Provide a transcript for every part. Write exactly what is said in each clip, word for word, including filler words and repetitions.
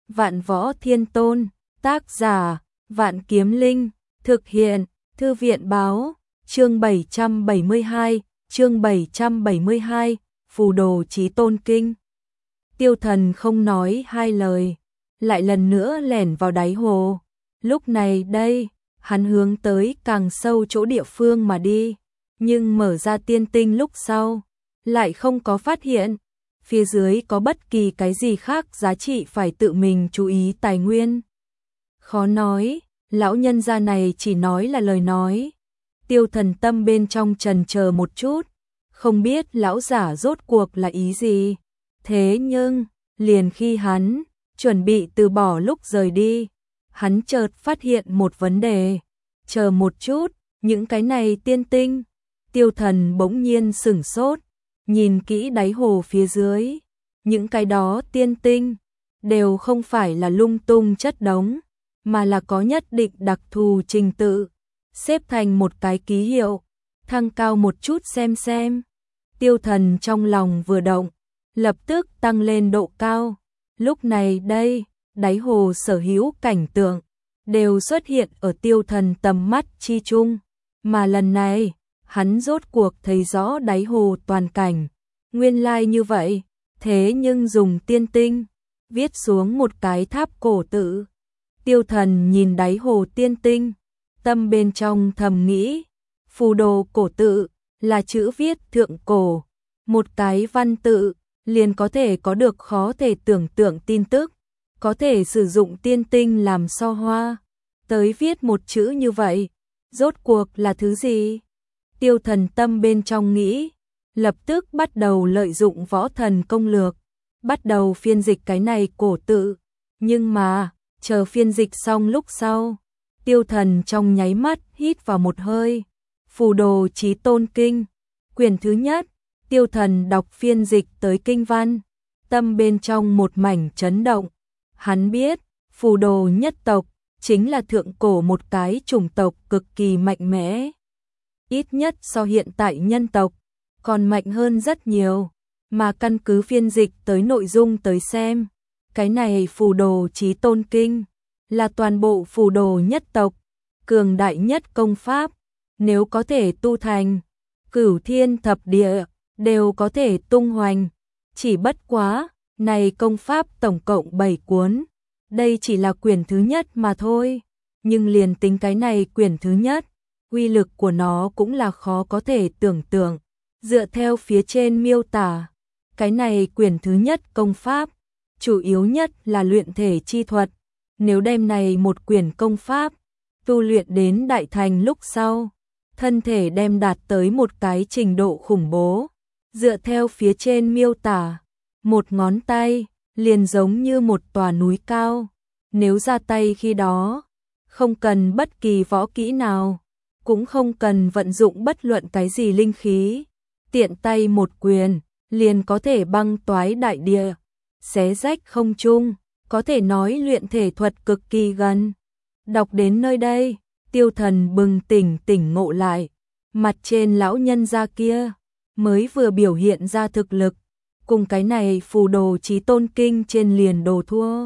Vạn Võ Thiên Tôn, tác giả, Vạn Kiếm Linh, thực hiện, Thư viện báo, chương bảy trăm bảy mươi hai, chương bảy trăm bảy mươi hai, Phù Đồ Chí Tôn Kinh. Tiêu Thần không nói hai lời, lại lần nữa lẻn vào đáy hồ. Lúc này đây, hắn hướng tới càng sâu chỗ địa phương mà đi, nhưng mở ra tiên tinh lúc sau, lại không có phát hiện phía dưới có bất kỳ cái gì khác giá trị phải tự mình chú ý tài nguyên. Khó nói, lão nhân gia này chỉ nói là lời nói. Tiêu Thần tâm bên trong chần chờ một chút, không biết lão giả rốt cuộc là ý gì. Thế nhưng, liền khi hắn chuẩn bị từ bỏ lúc rời đi, hắn chợt phát hiện một vấn đề. Chờ một chút, những cái này tiên tinh. Tiêu Thần bỗng nhiên sửng sốt, nhìn kỹ đáy hồ phía dưới, những cái đó tiên tinh đều không phải là lung tung chất đống, mà là có nhất định đặc thù trình tự, xếp thành một cái ký hiệu, thăng cao một chút xem xem. Tiêu Thần trong lòng vừa động, lập tức tăng lên độ cao. Lúc này đây, đáy hồ sở hữu cảnh tượng đều xuất hiện ở Tiêu Thần tầm mắt chi chung, mà lần này, hắn rốt cuộc thấy rõ đáy hồ toàn cảnh. Nguyên lai như vậy, thế nhưng dùng tiên tinh viết xuống một cái tháp cổ tự. Tiêu Thần nhìn đáy hồ tiên tinh, tâm bên trong thầm nghĩ, phù đồ cổ tự là chữ viết thượng cổ, một cái văn tự liền có thể có được khó thể tưởng tượng tin tức, có thể sử dụng tiên tinh làm so hoa, tới viết một chữ như vậy, rốt cuộc là thứ gì? Tiêu Thần tâm bên trong nghĩ, lập tức bắt đầu lợi dụng võ thần công lược, bắt đầu phiên dịch cái này cổ tự, nhưng mà, chờ phiên dịch xong lúc sau, Tiêu Thần trong nháy mắt hít vào một hơi. Phù Đồ Chí Tôn Kinh, quyển thứ nhất. Tiêu Thần đọc phiên dịch tới kinh văn, tâm bên trong một mảnh chấn động. Hắn biết, phù đồ nhất tộc chính là thượng cổ một cái chủng tộc cực kỳ mạnh mẽ, ít nhất so hiện tại nhân tộc còn mạnh hơn rất nhiều, mà căn cứ phiên dịch tới nội dung tới xem, cái này Phù Đồ Chí Tôn Kinh là toàn bộ phù đồ nhất tộc cường đại nhất công pháp, nếu có thể tu thành, cửu thiên thập địa đều có thể tung hoành. Chỉ bất quá, này công pháp tổng cộng bảy cuốn, đây chỉ là quyển thứ nhất mà thôi, nhưng liền tính cái này quyển thứ nhất, uy lực của nó cũng là khó có thể tưởng tượng. Dựa theo phía trên miêu tả, cái này quyển thứ nhất công pháp, chủ yếu nhất là luyện thể chi thuật, nếu đem này một quyển công pháp, tu luyện đến đại thành lúc sau, thân thể đem đạt tới một cái trình độ khủng bố. Dựa theo phía trên miêu tả, một ngón tay liền giống như một tòa núi cao, nếu ra tay khi đó, không cần bất kỳ võ kỹ nào, cũng không cần vận dụng bất luận cái gì linh khí, tiện tay một quyền liền có thể băng toái đại địa, xé rách không trung, có thể nói luyện thể thuật cực kỳ gần. Đọc đến nơi đây, Tiêu Thần bừng tỉnh tỉnh ngộ lại, mặt trên lão nhân gia kia mới vừa biểu hiện ra thực lực, cùng cái này Phù Đồ Chí Tôn Kinh trên liền đồ thua.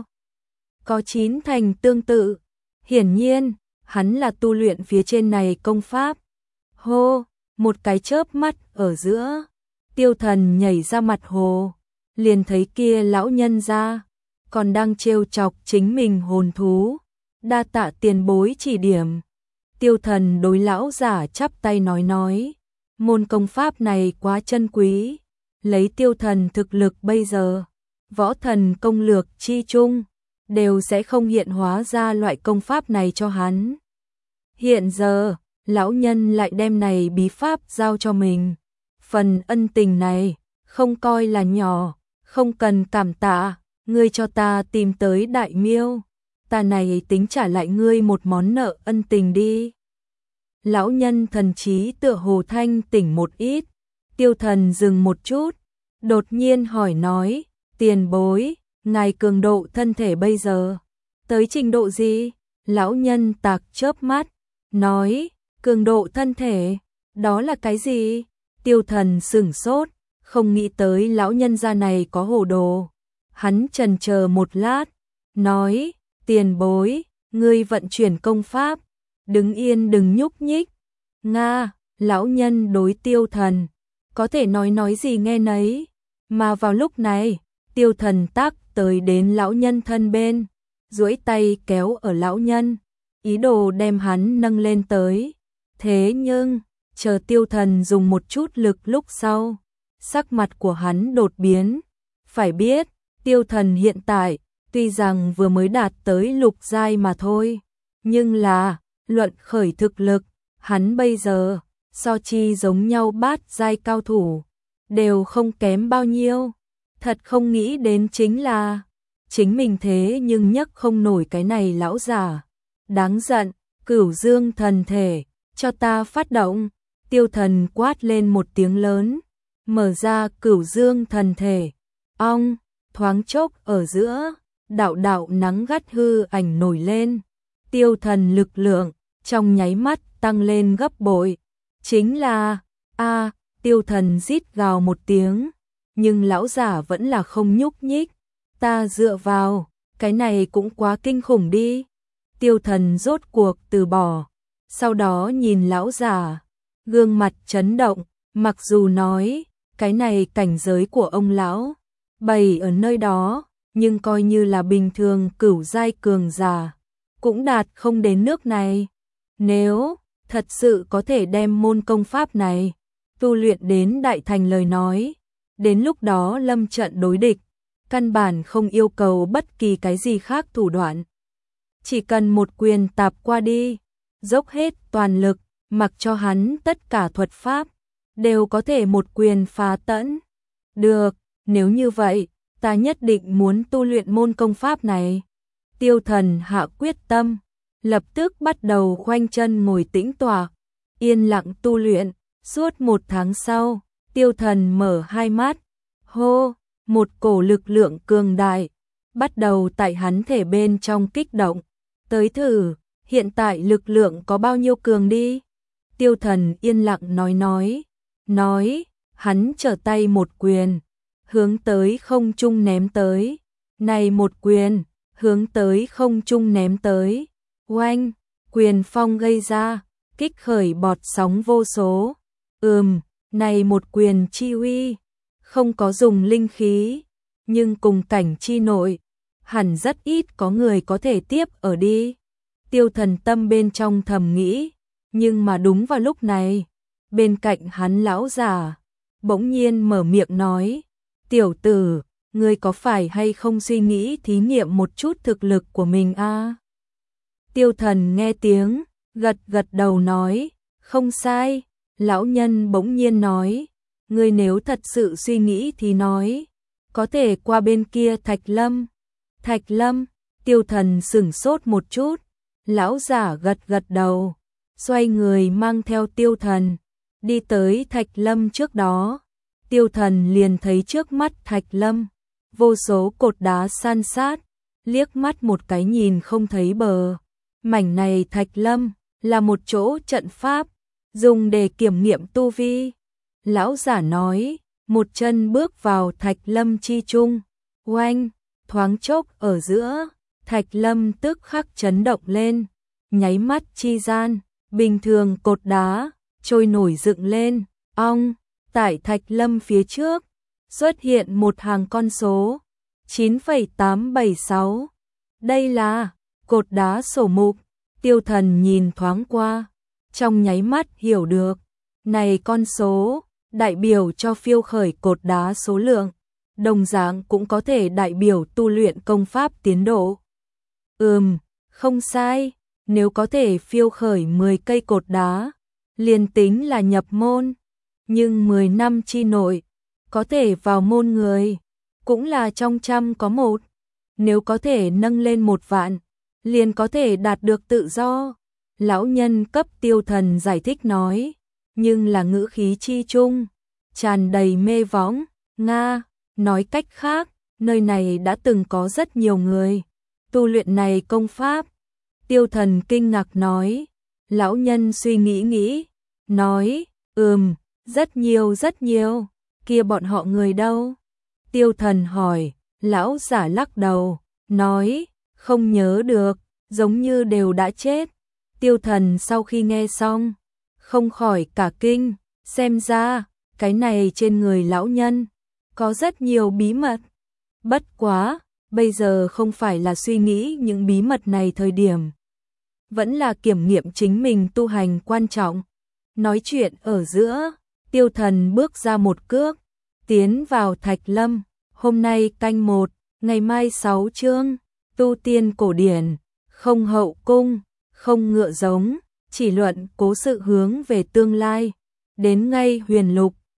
Có chín thành tương tự, hiển nhiên, hắn là tu luyện phía trên này công pháp. Hô, một cái chớp mắt ở giữa, Tiêu Thần nhảy ra mặt hồ, liền thấy kia lão nhân gia còn đang trêu chọc chính mình hồn thú. Đa tạ tiền bối chỉ điểm. Tiêu Thần đối lão giả chắp tay nói nói, môn công pháp này quá chân quý, lấy Tiêu Thần thực lực bây giờ, võ thần công lược chi chung, đều sẽ không hiện hóa ra loại công pháp này cho hắn. Hiện giờ, lão nhân lại đem này bí pháp giao cho mình. Phần ân tình này, không coi là nhỏ, không cần cảm tạ, ngươi cho ta tìm tới đại miêu, ta này tính trả lại ngươi một món nợ ân tình đi. Lão nhân thần trí tựa hồ thanh tỉnh một ít. Tiêu Thần dừng một chút, đột nhiên hỏi nói, tiền bối, ngài cường độ thân thể bây giờ tới trình độ gì? Lão nhân tạc chớp mắt, nói, cường độ thân thể, đó là cái gì? Tiêu Thần sửng sốt, không nghĩ tới lão nhân gia này có hồ đồ. Hắn chần chờ một lát, nói, tiền bối, ngươi vận chuyển công pháp, đứng yên đừng nhúc nhích. Nga, lão nhân đối Tiêu Thần, có thể nói nói gì nghe nấy, mà vào lúc này, Tiêu Thần tác tới đến lão nhân thân bên, duỗi tay kéo ở lão nhân, ý đồ đem hắn nâng lên tới. Thế nhưng, chờ Tiêu Thần dùng một chút lực lúc sau, sắc mặt của hắn đột biến. Phải biết, Tiêu Thần hiện tại, tuy rằng vừa mới đạt tới lục giai mà thôi, nhưng là, luận khởi thực lực, hắn bây giờ, so chi giống nhau bát giai cao thủ, đều không kém bao nhiêu. Thật không nghĩ đến chính là, chính mình thế nhưng nhấc không nổi cái này lão già. Đáng giận, Cửu Dương thần thể, cho ta phát động. Tiêu Thần quát lên một tiếng lớn, mở ra Cửu Dương thần thể. Ong, thoáng chốc ở giữa, đạo đạo nắng gắt hư ảnh nổi lên. Tiêu Thần lực lượng, trong nháy mắt tăng lên gấp bội. Chính là, a Tiêu Thần rít gào một tiếng, nhưng lão giả vẫn là không nhúc nhích. Ta dựa vào, cái này cũng quá kinh khủng đi. Tiêu Thần rốt cuộc từ bỏ, sau đó nhìn lão giả, gương mặt chấn động, mặc dù nói, cái này cảnh giới của ông lão, bày ở nơi đó, nhưng coi như là bình thường cửu giai cường giả, cũng đạt không đến nước này. Nếu thật sự có thể đem môn công pháp này tu luyện đến đại thành lời nói, đến lúc đó lâm trận đối địch, căn bản không yêu cầu bất kỳ cái gì khác thủ đoạn. Chỉ cần một quyền tạp qua đi, dốc hết toàn lực, mặc cho hắn tất cả thuật pháp, đều có thể một quyền phá tẫn. Được, nếu như vậy, ta nhất định muốn tu luyện môn công pháp này. Tiêu Thần hạ quyết tâm, lập tức bắt đầu khoanh chân ngồi tĩnh tọa, yên lặng tu luyện. Suốt một tháng sau, Tiêu Thần mở hai mắt, hô, một cổ lực lượng cường đại, bắt đầu tại hắn thể bên trong kích động. Tới thử, hiện tại lực lượng có bao nhiêu cường đi? Tiêu Thần yên lặng nói nói, nói, hắn trở tay một quyền, hướng tới không trung ném tới. Này một quyền, hướng tới không trung ném tới. Oanh, quyền phong gây ra, kích khởi bọt sóng vô số. Ừm, này một quyền chi uy, không có dùng linh khí, nhưng cùng cảnh chi nội, hẳn rất ít có người có thể tiếp ở đi. Tiêu Thần tâm bên trong thầm nghĩ, nhưng mà đúng vào lúc này, bên cạnh hắn lão già bỗng nhiên mở miệng nói, tiểu tử, ngươi có phải hay không suy nghĩ thí nghiệm một chút thực lực của mình a? À? Tiêu Thần nghe tiếng, gật gật đầu nói, không sai. Lão nhân bỗng nhiên nói, ngươi nếu thật sự suy nghĩ thì nói, có thể qua bên kia Thạch Lâm. Thạch Lâm, Tiêu Thần sửng sốt một chút, lão giả gật gật đầu, xoay người mang theo Tiêu Thần, đi tới Thạch Lâm trước đó. Tiêu Thần liền thấy trước mắt Thạch Lâm, vô số cột đá san sát, liếc mắt một cái nhìn không thấy bờ. Mảnh này Thạch Lâm là một chỗ trận pháp, dùng để kiểm nghiệm tu vi. Lão giả nói, một chân bước vào Thạch Lâm chi trung, oanh, thoáng chốc ở giữa, Thạch Lâm tức khắc chấn động lên, nháy mắt chi gian, bình thường cột đá, trôi nổi dựng lên, ong, tại Thạch Lâm phía trước, xuất hiện một hàng con số, chín phẩy tám bảy sáu. Đây là cột đá sổ mục. Tiêu Thần nhìn thoáng qua, trong nháy mắt hiểu được, này con số, đại biểu cho phiêu khởi cột đá số lượng, đồng dạng cũng có thể đại biểu tu luyện công pháp tiến độ. Ừm, không sai, nếu có thể phiêu khởi mười cây cột đá, liền tính là nhập môn, nhưng mười năm chi nội, có thể vào môn người, cũng là trong trăm có một, nếu có thể nâng lên một vạn, liền có thể đạt được tự do. Lão nhân cấp Tiêu Thần giải thích nói, nhưng là ngữ khí chi chung, tràn đầy mê võng. Nga, nói cách khác, nơi này đã từng có rất nhiều người tu luyện này công pháp. Tiêu Thần kinh ngạc nói. Lão nhân suy nghĩ nghĩ, nói, ừm, rất nhiều rất nhiều, kia bọn họ người đâu? Tiêu Thần hỏi. Lão giả lắc đầu, nói, Không nhớ được, giống như đều đã chết. Tiêu Thần sau khi nghe xong, không khỏi cả kinh, xem ra, cái này trên người lão nhân, có rất nhiều bí mật. Bất quá, bây giờ không phải là suy nghĩ những bí mật này thời điểm. Vẫn là kiểm nghiệm chính mình tu hành quan trọng. Nói chuyện ở giữa, Tiêu Thần bước ra một cước, tiến vào Thạch Lâm. Hôm nay canh một, ngày mai sáu chương, tu tiên cổ điển, không hậu cung, không ngựa giống, chỉ luận cố sự hướng về tương lai. Đến ngay huyền lục,